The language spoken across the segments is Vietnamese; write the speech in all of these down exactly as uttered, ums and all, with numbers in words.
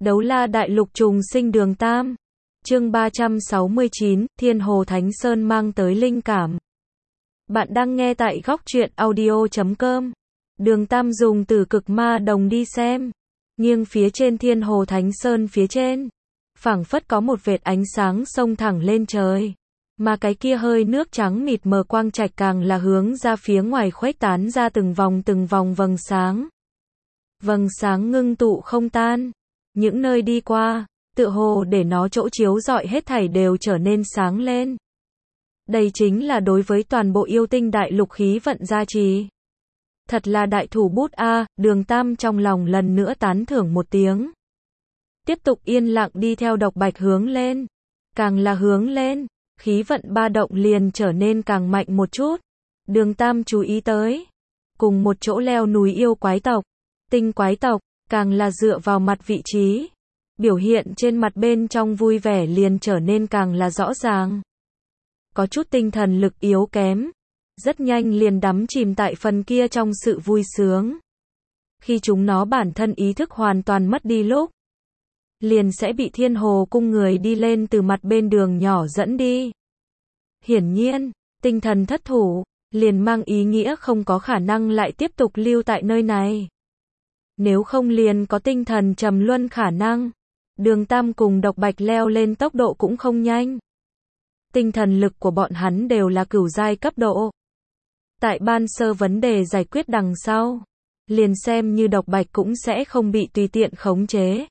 Đấu la đại lục trùng sinh đường Tam. Chương ba trăm sáu mươi chín, Thiên Hồ Thánh Sơn mang tới linh cảm. Bạn đang nghe tại góc truyện audio chấm com. Đường Tam dùng từ cực ma đồng đi xem. Nghiêng phía trên Thiên Hồ Thánh Sơn phía trên, phảng phất có một vệt ánh sáng xông thẳng lên trời. Mà cái kia hơi nước trắng mịt mờ quang trạch càng là hướng ra phía ngoài khuếch tán ra từng vòng từng vòng vầng sáng. Vầng sáng ngưng tụ không tan. Những nơi đi qua, tựa hồ để nó chỗ chiếu rọi hết thảy đều trở nên sáng lên. Đây chính là đối với toàn bộ yêu tinh đại lục khí vận gia trì. Thật là đại thủ bút a, Đường Tam trong lòng lần nữa tán thưởng một tiếng. Tiếp tục yên lặng đi theo Độc Bạch hướng lên. Càng là hướng lên, khí vận ba động liền trở nên càng mạnh một chút. Đường Tam chú ý tới, cùng một chỗ leo núi yêu quái tộc, tinh quái tộc, càng là dựa vào mặt vị trí, biểu hiện trên mặt bên trong vui vẻ liền trở nên càng là rõ ràng. Có chút tinh thần lực yếu kém, rất nhanh liền đắm chìm tại phần kia trong sự vui sướng. Khi chúng nó bản thân ý thức hoàn toàn mất đi lúc, liền sẽ bị Thiên Hồ cung người đi lên từ mặt bên đường nhỏ dẫn đi. Hiển nhiên, tinh thần thất thủ, liền mang ý nghĩa không có khả năng lại tiếp tục lưu tại nơi này. Nếu không liền có tinh thần trầm luân khả năng. Đường Tam cùng Độc Bạch leo lên tốc độ cũng không nhanh. Tinh thần lực của bọn hắn đều là cửu giai cấp độ. Tại ban sơ vấn đề giải quyết đằng sau, liền xem như Độc Bạch cũng sẽ không bị tùy tiện khống chế.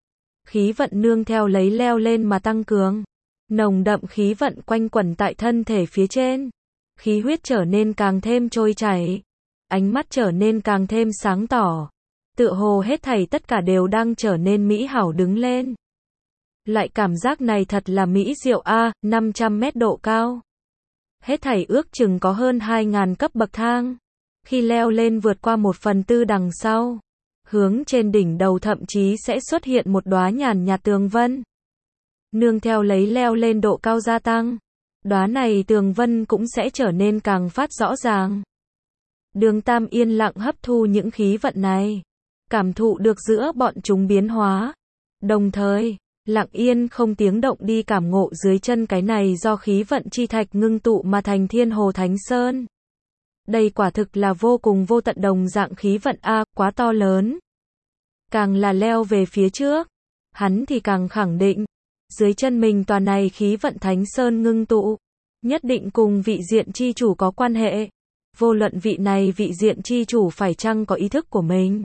Khí vận nương theo lấy leo lên mà tăng cường. Nồng đậm khí vận quanh quẩn tại thân thể phía trên. Khí huyết trở nên càng thêm trôi chảy. Ánh mắt trở nên càng thêm sáng tỏ. Tựa hồ hết thảy tất cả đều đang trở nên mỹ hảo đứng lên. Loại cảm giác này thật là mỹ diệu a, năm trăm mét độ cao. Hết thảy ước chừng có hơn hai nghìn cấp bậc thang. Khi leo lên vượt qua một phần tư đằng sau, hướng trên đỉnh đầu thậm chí sẽ xuất hiện một đóa nhàn nhạt tường vân. Nương theo lấy leo lên độ cao gia tăng, đóa này tường vân cũng sẽ trở nên càng phát rõ ràng. Đường Tam yên lặng hấp thu những khí vận này, cảm thụ được giữa bọn chúng biến hóa, đồng thời lặng yên không tiếng động đi cảm ngộ dưới chân cái này do khí vận chi thạch ngưng tụ mà thành Thiên Hồ Thánh Sơn. Đây quả thực là vô cùng vô tận đồng dạng khí vận a, quá to lớn. Càng là leo về phía trước, hắn thì càng khẳng định, dưới chân mình tòa này khí vận Thánh Sơn ngưng tụ, nhất định cùng vị diện chi chủ có quan hệ. Vô luận vị này vị diện chi chủ phải chăng có ý thức của mình.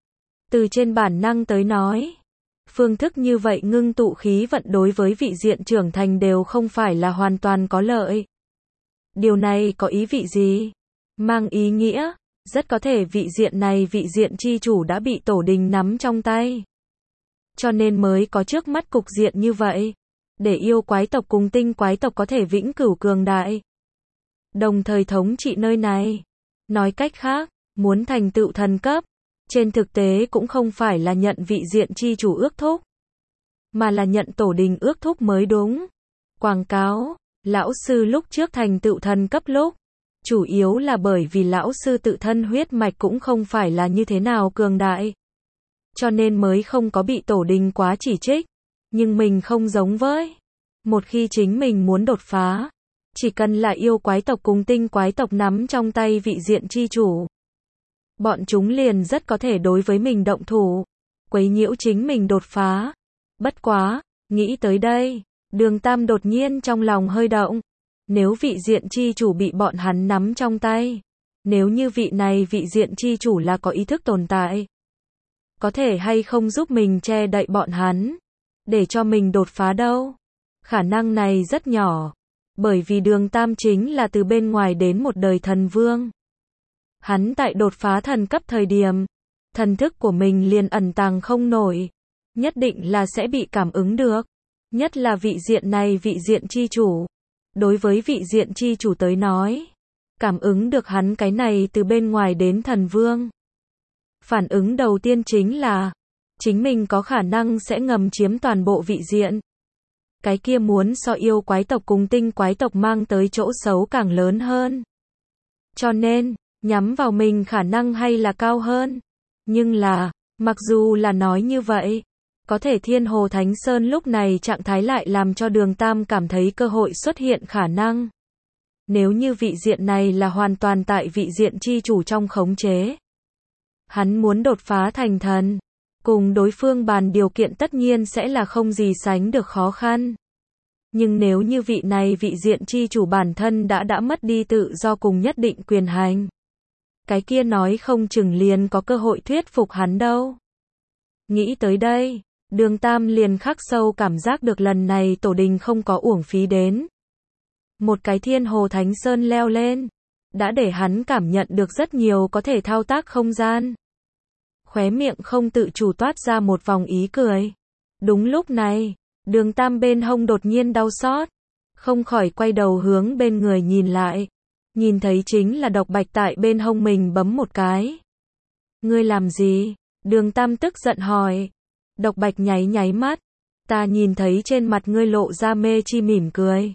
Từ trên bản năng tới nói, phương thức như vậy ngưng tụ khí vận đối với vị diện trưởng thành đều không phải là hoàn toàn có lợi. Điều này có ý vị gì? Mang ý nghĩa, rất có thể vị diện này vị diện chi chủ đã bị tổ đình nắm trong tay. Cho nên mới có trước mắt cục diện như vậy, để yêu quái tộc cùng tinh quái tộc có thể vĩnh cửu cường đại. Đồng thời thống trị nơi này. Nói cách khác, muốn thành tựu thần cấp, trên thực tế cũng không phải là nhận vị diện chi chủ ước thúc, mà là nhận tổ đình ước thúc mới đúng. Quảng cáo, lão sư lúc trước thành tựu thần cấp lúc, chủ yếu là bởi vì lão sư tự thân huyết mạch cũng không phải là như thế nào cường đại. Cho nên mới không có bị tổ đình quá chỉ trích. Nhưng mình không giống với. Một khi chính mình muốn đột phá, chỉ cần là yêu quái tộc cùng tinh quái tộc nắm trong tay vị diện chi chủ, bọn chúng liền rất có thể đối với mình động thủ, quấy nhiễu chính mình đột phá. Bất quá, nghĩ tới đây, Đường Tam đột nhiên trong lòng hơi động. Nếu vị diện chi chủ bị bọn hắn nắm trong tay, nếu như vị này vị diện chi chủ là có ý thức tồn tại, có thể hay không giúp mình che đậy bọn hắn, để cho mình đột phá đâu? Khả năng này rất nhỏ, bởi vì Đường Tam chính là từ bên ngoài đến một đời thần vương. Hắn tại đột phá thần cấp thời điểm, thần thức của mình liền ẩn tàng không nổi, nhất định là sẽ bị cảm ứng được. Nhất là vị diện này vị diện chi chủ. Đối với vị diện chi chủ tới nói, cảm ứng được hắn cái này từ bên ngoài đến thần vương. Phản ứng đầu tiên chính là, chính mình có khả năng sẽ ngầm chiếm toàn bộ vị diện. Cái kia muốn so yêu quái tộc cùng tinh quái tộc mang tới chỗ xấu càng lớn hơn. Cho nên, nhắm vào mình khả năng hay là cao hơn. Nhưng là, mặc dù là nói như vậy, Có thể Thiên Hồ Thánh Sơn lúc này trạng thái lại làm cho Đường Tam cảm thấy cơ hội xuất hiện khả năng. Nếu như vị diện này là hoàn toàn tại vị diện chi chủ trong khống chế. Hắn muốn đột phá thành thần. Cùng đối phương bàn điều kiện tất nhiên sẽ là không gì sánh được khó khăn. Nhưng nếu như vị này vị diện chi chủ bản thân đã đã mất đi tự do cùng nhất định quyền hành. Cái kia nói không chừng liền có cơ hội thuyết phục hắn đâu. Nghĩ tới đây, Đường Tam liền khắc sâu cảm giác được lần này tổ đình không có uổng phí đến. Một cái Thiên Hồ Thánh Sơn leo lên, đã để hắn cảm nhận được rất nhiều có thể thao tác không gian. Khóe miệng không tự chủ toát ra một vòng ý cười. Đúng lúc này, Đường Tam bên hông đột nhiên đau xót, không khỏi quay đầu hướng bên người nhìn lại. Nhìn thấy chính là Độc Bạch tại bên hông mình bấm một cái. Ngươi làm gì? Đường Tam tức giận hỏi. Độc Bạch nháy nháy mắt. Ta nhìn thấy trên mặt ngươi lộ ra mê chi mỉm cười.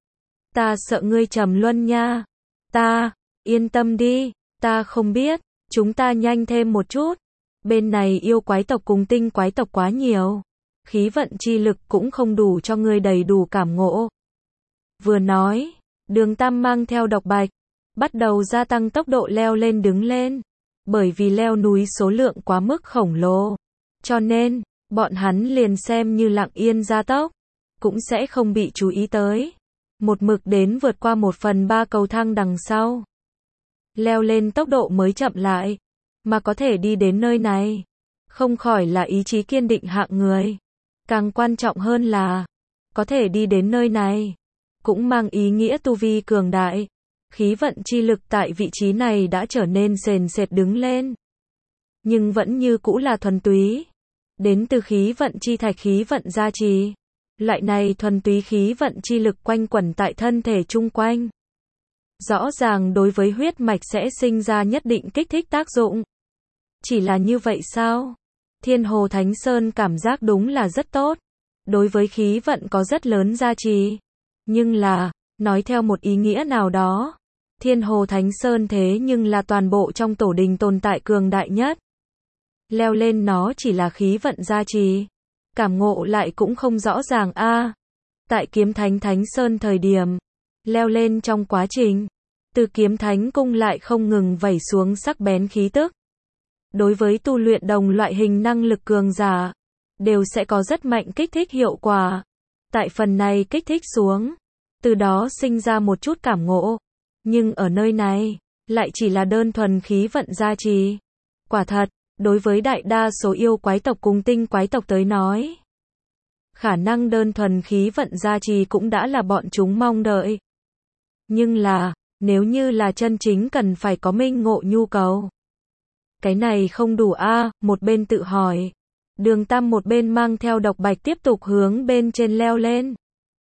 Ta sợ ngươi trầm luân nha. Ta, yên tâm đi, ta không biết, chúng ta nhanh thêm một chút. Bên này yêu quái tộc cùng tinh quái tộc quá nhiều. Khí vận chi lực cũng không đủ cho ngươi đầy đủ cảm ngộ. Vừa nói, Đường Tam mang theo Độc Bạch, bắt đầu gia tăng tốc độ leo lên đứng lên. Bởi vì leo núi số lượng quá mức khổng lồ. Cho nên, bọn hắn liền xem như lặng yên gia tốc, cũng sẽ không bị chú ý tới. Một mực đến vượt qua một phần ba cầu thang đằng sau. Leo lên tốc độ mới chậm lại, mà có thể đi đến nơi này. Không khỏi là ý chí kiên định hạng người. Càng quan trọng hơn là, có thể đi đến nơi này, cũng mang ý nghĩa tu vi cường đại. Khí vận chi lực tại vị trí này đã trở nên sền sệt đứng lên. Nhưng vẫn như cũ là thuần túy. Đến từ khí vận chi thạch khí vận gia trì. Loại này thuần túy khí vận chi lực quanh quẩn tại thân thể chung quanh. Rõ ràng đối với huyết mạch sẽ sinh ra nhất định kích thích tác dụng. Chỉ là như vậy sao? Thiên Hồ Thánh Sơn cảm giác đúng là rất tốt. Đối với khí vận có rất lớn gia trì. Nhưng là, nói theo một ý nghĩa nào đó, Thiên Hồ Thánh Sơn thế nhưng là toàn bộ trong tổ đình tồn tại cường đại nhất. Leo lên nó chỉ là khí vận gia trì. Cảm ngộ lại cũng không rõ ràng a. À, tại Kiếm Thánh Thánh Sơn thời điểm, leo lên trong quá trình, từ Kiếm Thánh cung lại không ngừng vẩy xuống sắc bén khí tức. Đối với tu luyện đồng loại hình năng lực cường giả, đều sẽ có rất mạnh kích thích hiệu quả. Tại phần này kích thích xuống, từ đó sinh ra một chút cảm ngộ. Nhưng ở nơi này, lại chỉ là đơn thuần khí vận gia trì. Quả thật, đối với đại đa số yêu quái tộc cùng tinh quái tộc tới nói, khả năng đơn thuần khí vận gia trì cũng đã là bọn chúng mong đợi. Nhưng là, nếu như là chân chính cần phải có minh ngộ nhu cầu. Cái này không đủ a, à, một bên tự hỏi. Đường Tam một bên mang theo Độc Bạch tiếp tục hướng bên trên leo lên.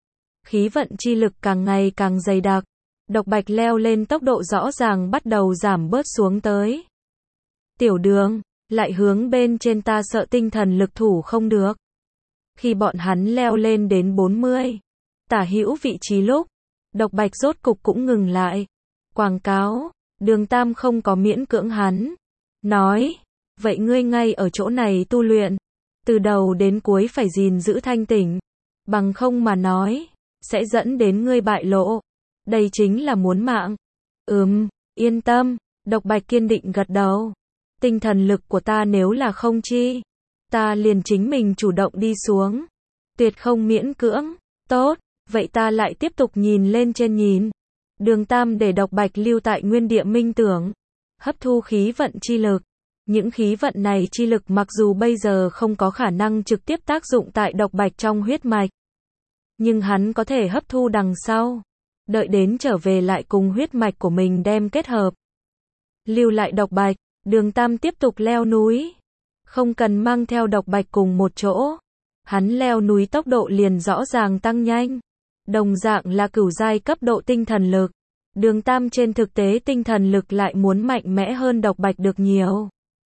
Khí vận chi lực càng ngày càng dày đặc. Độc Bạch leo lên tốc độ rõ ràng bắt đầu giảm bớt xuống tới. Tiểu Đường, lại hướng bên trên ta sợ tinh thần lực thủ không được. Khi bọn hắn leo lên đến bốn mươi, tả hữu vị trí lúc, Độc Bạch rốt cục cũng ngừng lại. Quảng cáo, Đường Tam không có miễn cưỡng hắn. Nói, vậy ngươi ngay ở chỗ này tu luyện, từ đầu đến cuối phải gìn giữ thanh tỉnh. Bằng không mà nói, sẽ dẫn đến ngươi bại lộ. Đây chính là muốn mạng. Ừm, yên tâm, Độc Bạch kiên định gật đầu. Tinh thần lực của ta nếu là không chi, ta liền chính mình chủ động đi xuống. Tuyệt không miễn cưỡng. Tốt, vậy ta lại tiếp tục nhìn lên trên nhìn. Đường Tam để Độc Bạch lưu tại nguyên địa minh tưởng, hấp thu khí vận chi lực. Những khí vận này chi lực mặc dù bây giờ không có khả năng trực tiếp tác dụng tại Độc Bạch trong huyết mạch, nhưng hắn có thể hấp thu đằng sau. Đợi đến trở về lại cùng huyết mạch của mình đem kết hợp. Lưu lại Độc Bạch, Đường Tam tiếp tục leo núi. Không cần mang theo Độc Bạch cùng một chỗ. Hắn leo núi tốc độ liền rõ ràng tăng nhanh. Đồng dạng là cửu giai cấp độ tinh thần lực. Đường Tam trên thực tế tinh thần lực lại muốn mạnh mẽ hơn Độc Bạch được nhiều.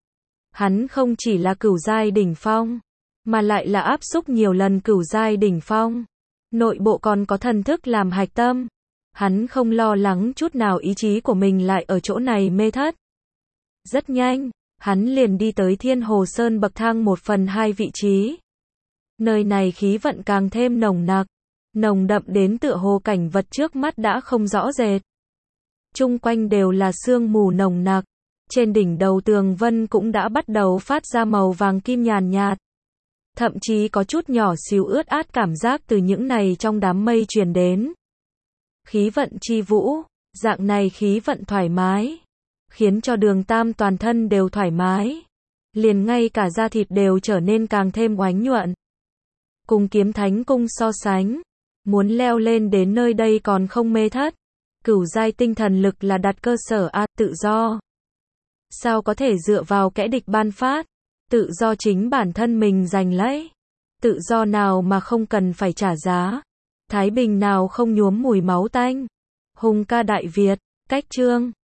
Hắn không chỉ là cửu giai đỉnh phong, mà lại là áp xúc nhiều lần cửu giai đỉnh phong. Nội bộ còn có thần thức làm hạch tâm. Hắn không lo lắng chút nào ý chí của mình lại ở chỗ này mê thất. Rất nhanh, hắn liền đi tới Thiên Hồ Sơn bậc thang một phần hai vị trí. Nơi này khí vận càng thêm nồng nặc, nồng đậm đến tựa hồ cảnh vật trước mắt đã không rõ rệt. Chung quanh đều là sương mù nồng nặc, trên đỉnh đầu tường vân cũng đã bắt đầu phát ra màu vàng kim nhàn nhạt. Thậm chí có chút nhỏ xíu ướt át cảm giác từ những này trong đám mây truyền đến. Khí vận chi vũ, dạng này khí vận thoải mái, khiến cho Đường Tam toàn thân đều thoải mái. Liền ngay cả da thịt đều trở nên càng thêm oánh nhuận. Cùng Kiếm Thánh Cung so sánh, muốn leo lên đến nơi đây còn không mê thất. Cửu giai tinh thần lực là đặt cơ sở a, tự do. Sao có thể dựa vào kẻ địch ban phát? Tự do chính bản thân mình giành lấy. Tự do nào mà không cần phải trả giá? Thái bình nào không nhuốm mùi máu tanh? Hùng ca Đại Việt, cách chương